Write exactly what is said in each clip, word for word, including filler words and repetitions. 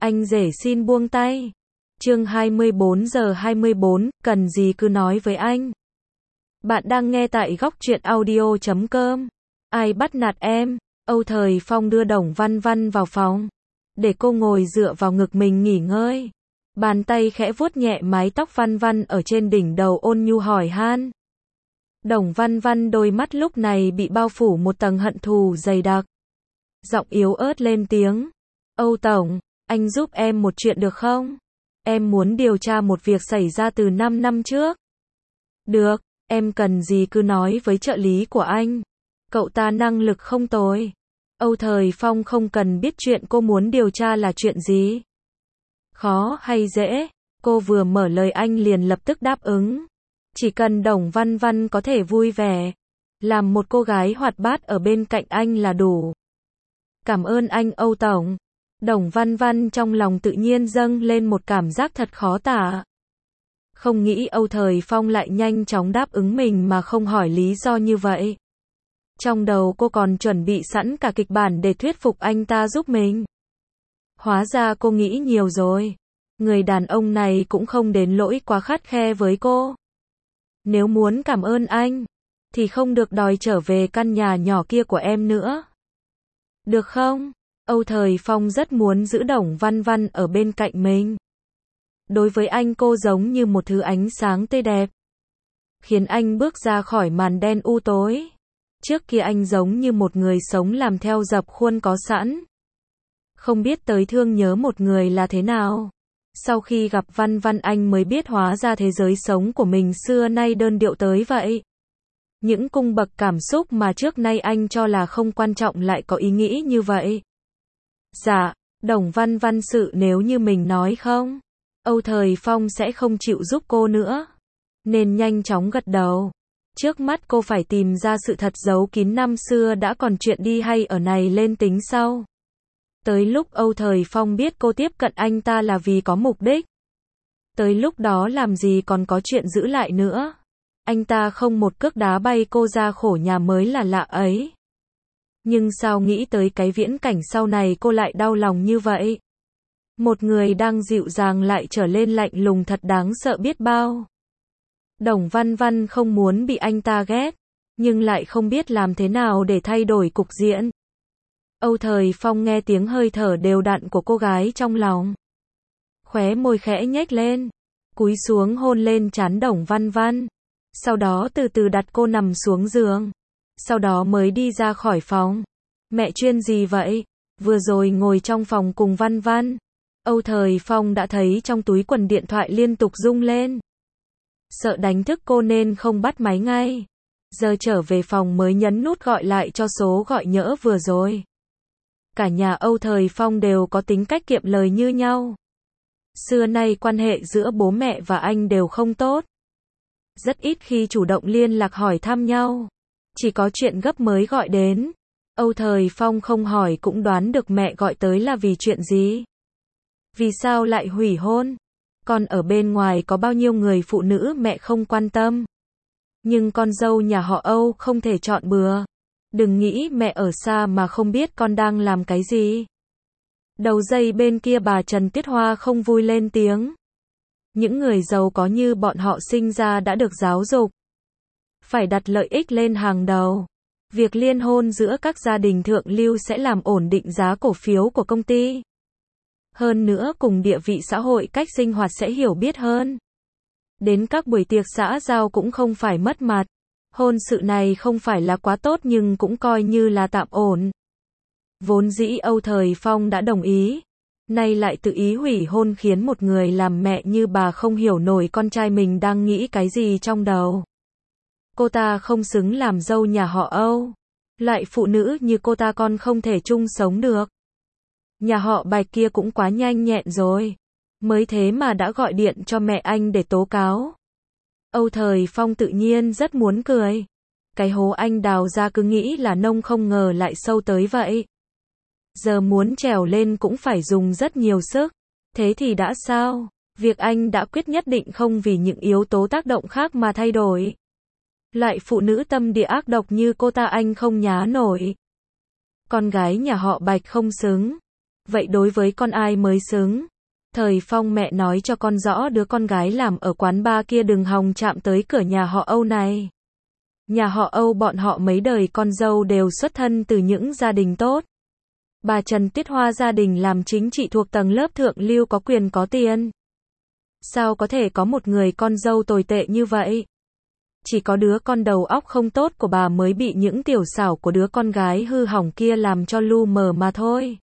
Anh rể xin buông tay. Chương hai mươi bốn giờ hai mươi bốn, cần gì cứ nói với anh. Bạn đang nghe tại góc truyện audio chấm com. Ai bắt nạt em? Âu Thời Phong đưa Đồng Văn Văn vào phòng, để cô ngồi dựa vào ngực mình nghỉ ngơi. Bàn tay khẽ vuốt nhẹ mái tóc Văn Văn ở trên đỉnh đầu, ôn nhu hỏi han. Đồng Văn Văn đôi mắt lúc này bị bao phủ một tầng hận thù dày đặc. Giọng yếu ớt lên tiếng. Âu Tổng, anh giúp em một chuyện được không? Em muốn điều tra một việc xảy ra từ năm năm trước. Được, em cần gì cứ nói với trợ lý của anh. Cậu ta năng lực không tồi. Âu Thời Phong không cần biết chuyện cô muốn điều tra là chuyện gì. Khó hay dễ, cô vừa mở lời anh liền lập tức đáp ứng. Chỉ cần Đồng Văn Văn có thể vui vẻ, làm một cô gái hoạt bát ở bên cạnh anh là đủ. Cảm ơn anh Âu Tổng. Đồng Văn Văn trong lòng tự nhiên dâng lên một cảm giác thật khó tả. Không nghĩ Âu Thời Phong lại nhanh chóng đáp ứng mình mà không hỏi lý do như vậy. Trong đầu cô còn chuẩn bị sẵn cả kịch bản để thuyết phục anh ta giúp mình. Hóa ra cô nghĩ nhiều rồi. Người đàn ông này cũng không đến nỗi quá khắt khe với cô. Nếu muốn cảm ơn anh, thì không được đòi trở về căn nhà nhỏ kia của em nữa. Được không? Âu Thời Phong rất muốn giữ Đồng Văn Văn ở bên cạnh mình. Đối với anh cô giống như một thứ ánh sáng tươi đẹp, khiến anh bước ra khỏi màn đen u tối. Trước kia anh giống như một người sống làm theo dập khuôn có sẵn. Không biết tới thương nhớ một người là thế nào. Sau khi gặp Văn Văn anh mới biết hóa ra thế giới sống của mình xưa nay đơn điệu tới vậy. Những cung bậc cảm xúc mà trước nay anh cho là không quan trọng lại có ý nghĩ như vậy. Dạ, Đồng Văn Văn sự nếu như mình nói không, Âu Thời Phong sẽ không chịu giúp cô nữa. Nên nhanh chóng gật đầu. Trước mắt cô phải tìm ra sự thật giấu kín năm xưa đã, còn chuyện đi hay ở này lên tính sau. Tới lúc Âu Thời Phong biết cô tiếp cận anh ta là vì có mục đích. Tới lúc đó làm gì còn có chuyện giữ lại nữa. Anh ta không một cước đá bay cô ra khổ nhà mới là lạ ấy. Nhưng sao nghĩ tới cái viễn cảnh sau này cô lại đau lòng như vậy. Một người đang dịu dàng lại trở lên lạnh lùng thật đáng sợ biết bao. Đồng Văn Văn không muốn bị anh ta ghét, nhưng lại không biết làm thế nào để thay đổi cục diện. Âu Thời Phong nghe tiếng hơi thở đều đặn của cô gái trong lòng. Khóe môi khẽ nhếch lên, cúi xuống hôn lên trán Đồng Văn Văn. Sau đó từ từ đặt cô nằm xuống giường. Sau đó mới đi ra khỏi phòng. Mẹ chuyên gì vậy? Vừa rồi ngồi trong phòng cùng Văn Văn, Âu Thời Phong đã thấy trong túi quần điện thoại liên tục rung lên. Sợ đánh thức cô nên không bắt máy ngay. Giờ trở về phòng mới nhấn nút gọi lại cho số gọi nhỡ vừa rồi. Cả nhà Âu Thời Phong đều có tính cách kiệm lời như nhau. Xưa nay quan hệ giữa bố mẹ và anh đều không tốt. Rất ít khi chủ động liên lạc hỏi thăm nhau. Chỉ có chuyện gấp mới gọi đến. Âu Thời Phong không hỏi cũng đoán được mẹ gọi tới là vì chuyện gì. Vì sao lại hủy hôn? Còn ở bên ngoài có bao nhiêu người phụ nữ mẹ không quan tâm. Nhưng con dâu nhà họ Âu không thể chọn bừa. Đừng nghĩ mẹ ở xa mà không biết con đang làm cái gì. Đầu dây bên kia bà Trần Tuyết Hoa không vui lên tiếng. Những người giàu có như bọn họ sinh ra đã được giáo dục. Phải đặt lợi ích lên hàng đầu. Việc liên hôn giữa các gia đình thượng lưu sẽ làm ổn định giá cổ phiếu của công ty. Hơn nữa cùng địa vị xã hội cách sinh hoạt sẽ hiểu biết hơn. Đến các buổi tiệc xã giao cũng không phải mất mặt. Hôn sự này không phải là quá tốt nhưng cũng coi như là tạm ổn. Vốn dĩ Âu Thời Phong đã đồng ý. Nay lại tự ý hủy hôn khiến một người làm mẹ như bà không hiểu nổi con trai mình đang nghĩ cái gì trong đầu. Cô ta không xứng làm dâu nhà họ Âu. Loại phụ nữ như cô ta con không thể chung sống được. Nhà họ Bạch kia cũng quá nhanh nhẹn rồi. Mới thế mà đã gọi điện cho mẹ anh để tố cáo. Âu Thời Phong tự nhiên rất muốn cười. Cái hố anh đào ra cứ nghĩ là nông không ngờ lại sâu tới vậy. Giờ muốn trèo lên cũng phải dùng rất nhiều sức. Thế thì đã sao? Việc anh đã quyết nhất định không vì những yếu tố tác động khác mà thay đổi. Loại phụ nữ tâm địa ác độc như cô ta anh không nhá nổi. Con gái nhà họ Bạch không xứng. Vậy đối với con ai mới xứng? Thời Phong mẹ nói cho con rõ đứa con gái làm ở quán bar kia đừng hòng chạm tới cửa nhà họ Âu này. Nhà họ Âu bọn họ mấy đời con dâu đều xuất thân từ những gia đình tốt. Bà Trần Tuyết Hoa gia đình làm chính trị thuộc tầng lớp thượng lưu có quyền có tiền. Sao có thể có một người con dâu tồi tệ như vậy? Chỉ có đứa con đầu óc không tốt của bà mới bị những tiểu xảo của đứa con gái hư hỏng kia làm cho lu mờ mà thôi.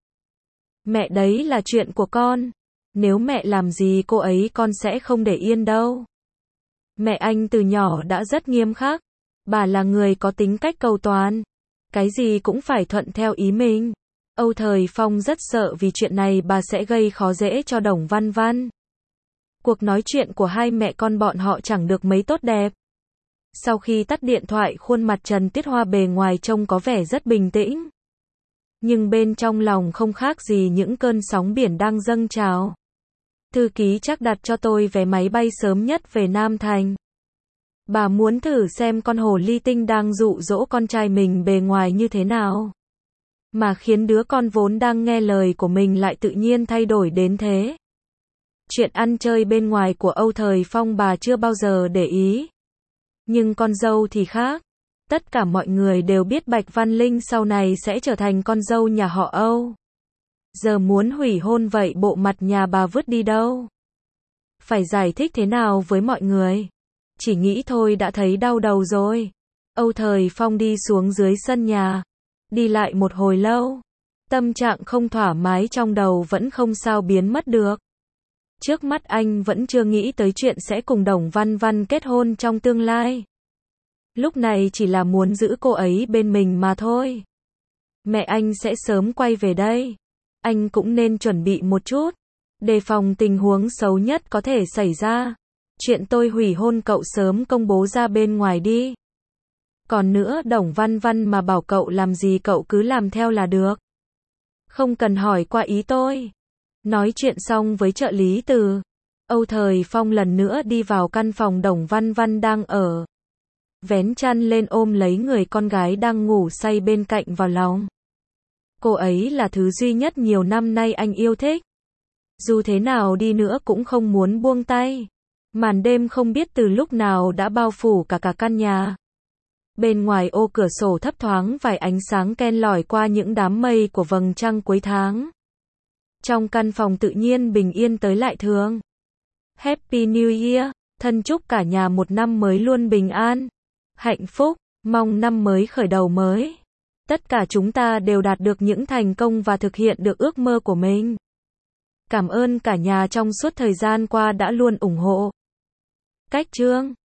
Mẹ đấy là chuyện của con. Nếu mẹ làm gì cô ấy con sẽ không để yên đâu. Mẹ anh từ nhỏ đã rất nghiêm khắc. Bà là người có tính cách cầu toàn. Cái gì cũng phải thuận theo ý mình. Âu Thời Phong rất sợ vì chuyện này bà sẽ gây khó dễ cho Đồng Văn Văn. Cuộc nói chuyện của hai mẹ con bọn họ chẳng được mấy tốt đẹp. Sau khi tắt điện thoại khuôn mặt Trần Tuyết Hoa bề ngoài trông có vẻ rất bình tĩnh. Nhưng bên trong lòng không khác gì những cơn sóng biển đang dâng trào. Thư ký chắc đặt cho tôi vé máy bay sớm nhất về Nam Thành. Bà muốn thử xem con hồ ly tinh đang dụ dỗ con trai mình bề ngoài như thế nào. Mà khiến đứa con vốn đang nghe lời của mình lại tự nhiên thay đổi đến thế. Chuyện ăn chơi bên ngoài của Âu Thời Phong bà chưa bao giờ để ý. Nhưng con dâu thì khác. Tất cả mọi người đều biết Bạch Văn Linh sau này sẽ trở thành con dâu nhà họ Âu. Giờ muốn hủy hôn vậy bộ mặt nhà bà vứt đi đâu? Phải giải thích thế nào với mọi người? Chỉ nghĩ thôi đã thấy đau đầu rồi. Âu Thời Phong đi xuống dưới sân nhà. Đi lại một hồi lâu. Tâm trạng không thoải mái trong đầu vẫn không sao biến mất được. Trước mắt anh vẫn chưa nghĩ tới chuyện sẽ cùng Đồng Văn Văn kết hôn trong tương lai. Lúc này chỉ là muốn giữ cô ấy bên mình mà thôi. Mẹ anh sẽ sớm quay về đây. Anh cũng nên chuẩn bị một chút. Đề phòng tình huống xấu nhất có thể xảy ra. Chuyện tôi hủy hôn cậu sớm công bố ra bên ngoài đi. Còn nữa Đồng Văn Văn mà bảo cậu làm gì cậu cứ làm theo là được. Không cần hỏi qua ý tôi. Nói chuyện xong với trợ lý Từ. Âu Thời Phong lần nữa đi vào căn phòng Đồng Văn Văn đang ở. Vén chăn lên ôm lấy người con gái đang ngủ say bên cạnh vào lòng. Cô ấy là thứ duy nhất nhiều năm nay anh yêu thích. Dù thế nào đi nữa cũng không muốn buông tay. Màn đêm không biết từ lúc nào đã bao phủ cả cả căn nhà. Bên ngoài ô cửa sổ thấp thoáng vài ánh sáng ken lỏi qua những đám mây của vầng trăng cuối tháng. Trong căn phòng tự nhiên bình yên tới lại thường. Happy New Year, thân chúc cả nhà một năm mới luôn bình an, hạnh phúc, mong năm mới khởi đầu mới. Tất cả chúng ta đều đạt được những thành công và thực hiện được ước mơ của mình. Cảm ơn cả nhà trong suốt thời gian qua đã luôn ủng hộ. Cách chương